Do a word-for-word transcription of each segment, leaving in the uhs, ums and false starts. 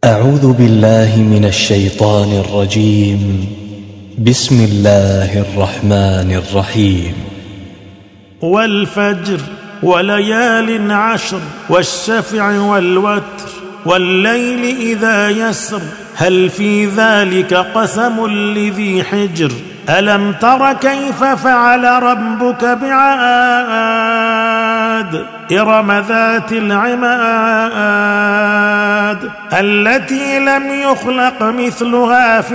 أعوذ بالله من الشيطان الرجيم. بسم الله الرحمن الرحيم. والفجر وليال عشر والشفع والوتر والليل إذا يسر هل في ذلك قسم لذي حجر ألم تر كيف فعل ربك بعاد إرم ذات العماد التي لم يخلق مثلها في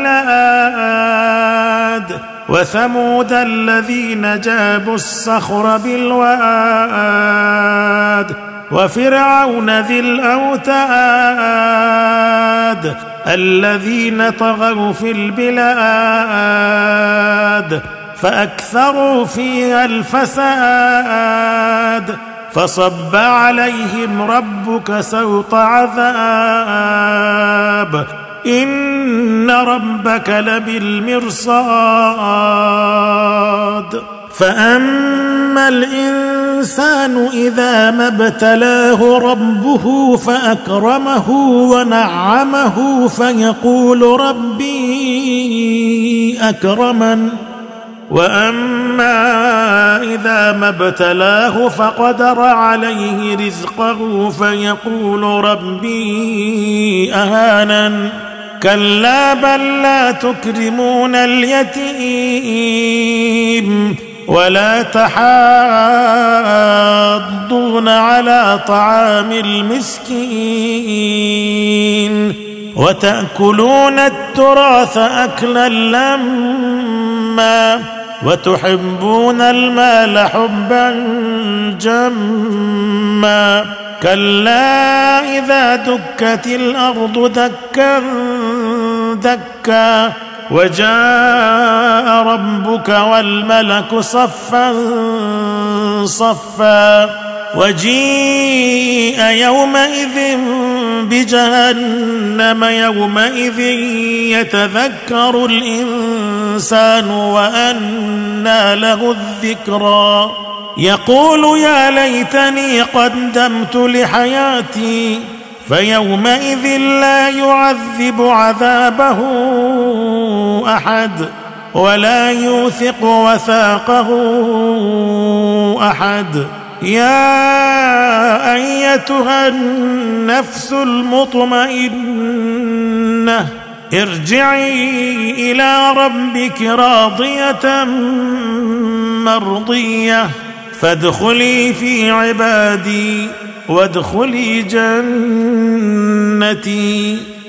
البلاد وثمود الذين جابوا الصخر بالواد وفرعون ذي الأوتاد الذين طغوا في البلاد فأكثروا فيها الفساد فصب عليهم ربك سوط عذاب إن ربك لبالمرصاد فأما الإنسان إذا ما ابتلاه ربه فأكرمه ونعمه فيقول ربي أكرمن وأما إذا ما ابتلاه فقدر عليه رزقه فيقول ربي أهانن كلا بل لا تكرمون اليتيم ولا تحاضون على طعام المسكين وتأكلون التراث أكلا لما وتحبون المال حبا جما كلا إذا دكت الأرض دكا دكا وجاء ربك والملك صفا صفا وجيء يومئذ بجهنم يومئذ يتذكر الإنسان وأنى له الذكرى يقول يا ليتني قدمت لحياتي فيومئذ لا يعذب عذابه أحد ولا يوثق وثاقه أحد يا أيتها النفس المطمئنة ارجعي إلى ربك راضية مرضية فادخلي في عبادي وادخلي جنتي.